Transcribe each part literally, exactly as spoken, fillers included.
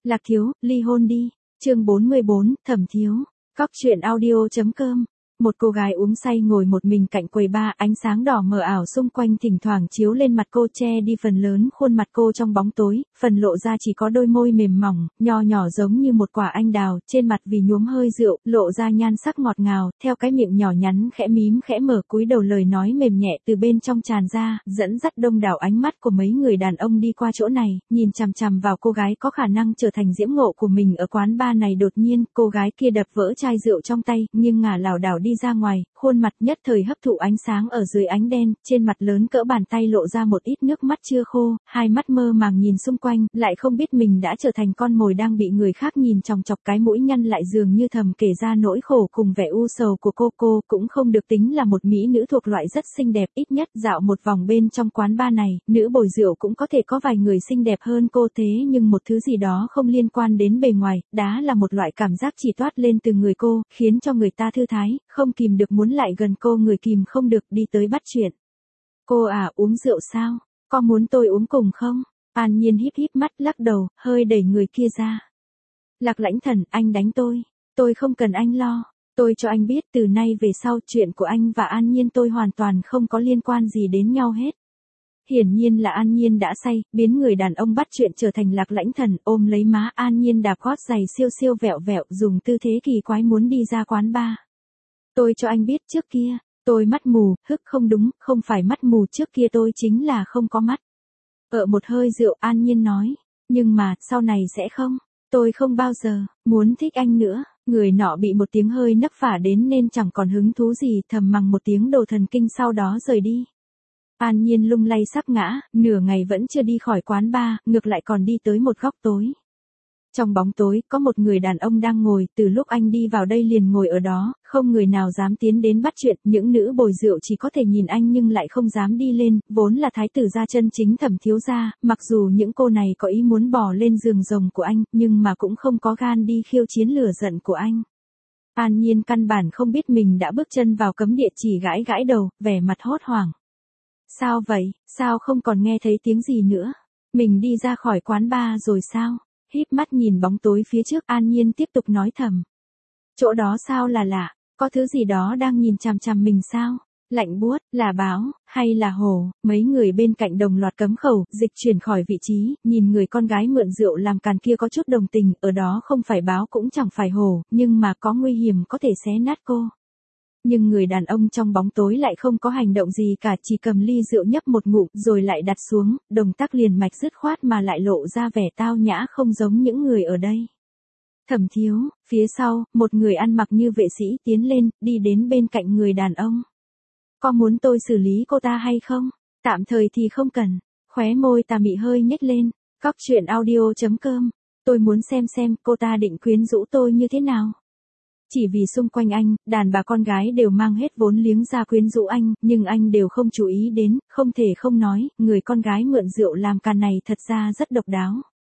Lạc thiếu, ly hôn đi. Chương bốn mươi bốn, Thẩm thiếu. Cóc truyện audio chấm com. Một cô gái uống say ngồi một mình cạnh quầy bar, ánh sáng đỏ mờ ảo xung quanh thỉnh thoảng chiếu lên mặt cô che đi phần lớn khuôn mặt cô trong bóng tối, phần lộ ra chỉ có đôi môi mềm mỏng, nho nhỏ giống như một quả anh đào, trên mặt vì nhuốm hơi rượu, lộ ra nhan sắc ngọt ngào, theo cái miệng nhỏ nhắn khẽ mím khẽ mở cúi đầu lời nói mềm nhẹ từ bên trong tràn ra, dẫn dắt đông đảo ánh mắt của mấy người đàn ông đi qua chỗ này, nhìn chằm chằm vào cô gái có khả năng trở thành diễm ngộ của mình ở quán bar này. Đột nhiên, cô gái kia đập vỡ chai rượu trong tay, nghiêng ngả lảo đảo đi ra ngoài. Khuôn mặt nhất thời hấp thụ ánh sáng ở dưới ánh đen, trên mặt lớn cỡ bàn tay lộ ra một ít nước mắt chưa khô, hai mắt mơ màng nhìn xung quanh, lại không biết mình đã trở thành con mồi đang bị người khác nhìn chòng chọc, cái mũi nhăn lại dường như thầm kể ra nỗi khổ cùng vẻ u sầu của cô. Cô cũng không được tính là một mỹ nữ thuộc loại rất xinh đẹp, ít nhất dạo một vòng bên trong quán bar này, nữ bồi rượu cũng có thể có vài người xinh đẹp hơn cô, thế nhưng một thứ gì đó không liên quan đến bề ngoài, đã là một loại cảm giác chỉ toát lên từ người cô, khiến cho người ta thư thái, không kìm được muốn lại gần cô, người kìm không được đi tới bắt chuyện. Cô à, uống rượu sao? Có muốn tôi uống cùng không? An Nhiên híp híp mắt lắc đầu, hơi đẩy người kia ra. Lạc Lãnh Thần, anh đánh tôi. Tôi không cần anh lo. Tôi cho anh biết từ nay về sau chuyện của anh và An Nhiên tôi hoàn toàn không có liên quan gì đến nhau hết. Hiển nhiên là An Nhiên đã say, biến người đàn ông bắt chuyện trở thành Lạc Lãnh Thần, ôm lấy má An Nhiên đạp gót giày siêu siêu vẹo vẹo, dùng tư thế kỳ quái muốn đi ra quán bar. Tôi cho anh biết trước kia, tôi mắt mù, hức không đúng, không phải mắt mù, trước kia tôi chính là không có mắt. Ở một hơi rượu, An Nhiên nói, nhưng mà, sau này sẽ không, tôi không bao giờ, muốn thích anh nữa. Người nọ bị một tiếng hơi nấc phả đến nên chẳng còn hứng thú gì, thầm mắng một tiếng đồ thần kinh sau đó rời đi. An Nhiên lung lay sắp ngã, nửa ngày vẫn chưa đi khỏi quán bar, ngược lại còn đi tới một góc tối. Trong bóng tối, có một người đàn ông đang ngồi, từ lúc anh đi vào đây liền ngồi ở đó, không người nào dám tiến đến bắt chuyện, những nữ bồi rượu chỉ có thể nhìn anh nhưng lại không dám đi lên, vốn là thái tử gia chân chính Thẩm thiếu gia, mặc dù những cô này có ý muốn bò lên giường rồng của anh, nhưng mà cũng không có gan đi khiêu chiến lửa giận của anh. An Nhiên căn bản không biết mình đã bước chân vào cấm địa, chỉ gãi gãi đầu, vẻ mặt hốt hoảng. Sao vậy, sao không còn nghe thấy tiếng gì nữa? Mình đi ra khỏi quán bar rồi sao? Híp mắt nhìn bóng tối phía trước, An Nhiên tiếp tục nói thầm. Chỗ đó sao là lạ, có thứ gì đó đang nhìn chằm chằm mình sao? Lạnh buốt, là báo, hay là hổ? Mấy người bên cạnh đồng loạt cấm khẩu, dịch chuyển khỏi vị trí, nhìn người con gái mượn rượu làm càn kia có chút đồng tình, ở đó không phải báo cũng chẳng phải hổ, nhưng mà có nguy hiểm có thể xé nát cô. Nhưng người đàn ông trong bóng tối lại không có hành động gì cả, chỉ cầm ly rượu nhấp một ngụm rồi lại đặt xuống, động tác liền mạch dứt khoát mà lại lộ ra vẻ tao nhã không giống những người ở đây. Thẩm thiếu, phía sau, một người ăn mặc như vệ sĩ tiến lên, đi đến bên cạnh người đàn ông. Có muốn tôi xử lý cô ta hay không? Tạm thời thì không cần. Khóe môi tà mị hơi nhếch lên. Cóc truyện audio chấm com. Tôi muốn xem xem cô ta định quyến rũ tôi như thế nào. Chỉ vì xung quanh anh, đàn bà con gái đều mang hết vốn liếng ra quyến rũ anh, nhưng anh đều không chú ý đến, không thể không nói, người con gái mượn rượu làm càn này thật ra rất độc đáo.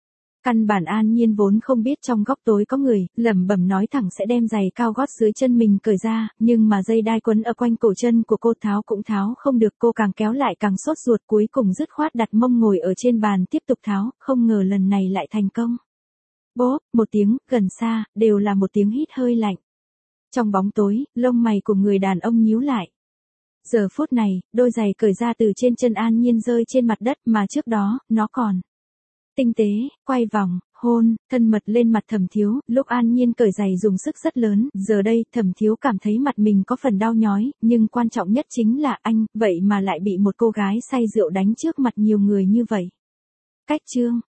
Căn bản An Nhiên vốn không biết trong góc tối có người, lẩm bẩm nói thẳng sẽ đem giày cao gót dưới chân mình cởi ra, nhưng mà dây đai quấn ở quanh cổ chân của cô tháo cũng tháo không được, cô càng kéo lại càng sốt ruột, cuối cùng dứt khoát đặt mông ngồi ở trên bàn tiếp tục tháo, không ngờ lần này lại thành công. Bốp, một tiếng, gần xa, đều là một tiếng hít hơi lạnh. Trong bóng tối, lông mày của người đàn ông nhíu lại. Giờ phút này, đôi giày cởi ra từ trên chân An Nhiên rơi trên mặt đất mà trước đó, nó còn tinh tế, quay vòng, hôn, thân mật lên mặt Thẩm thiếu, lúc An Nhiên cởi giày dùng sức rất lớn, giờ đây, Thẩm thiếu cảm thấy mặt mình có phần đau nhói, nhưng quan trọng nhất chính là anh, vậy mà lại bị một cô gái say rượu đánh trước mặt nhiều người như vậy. Cách chương.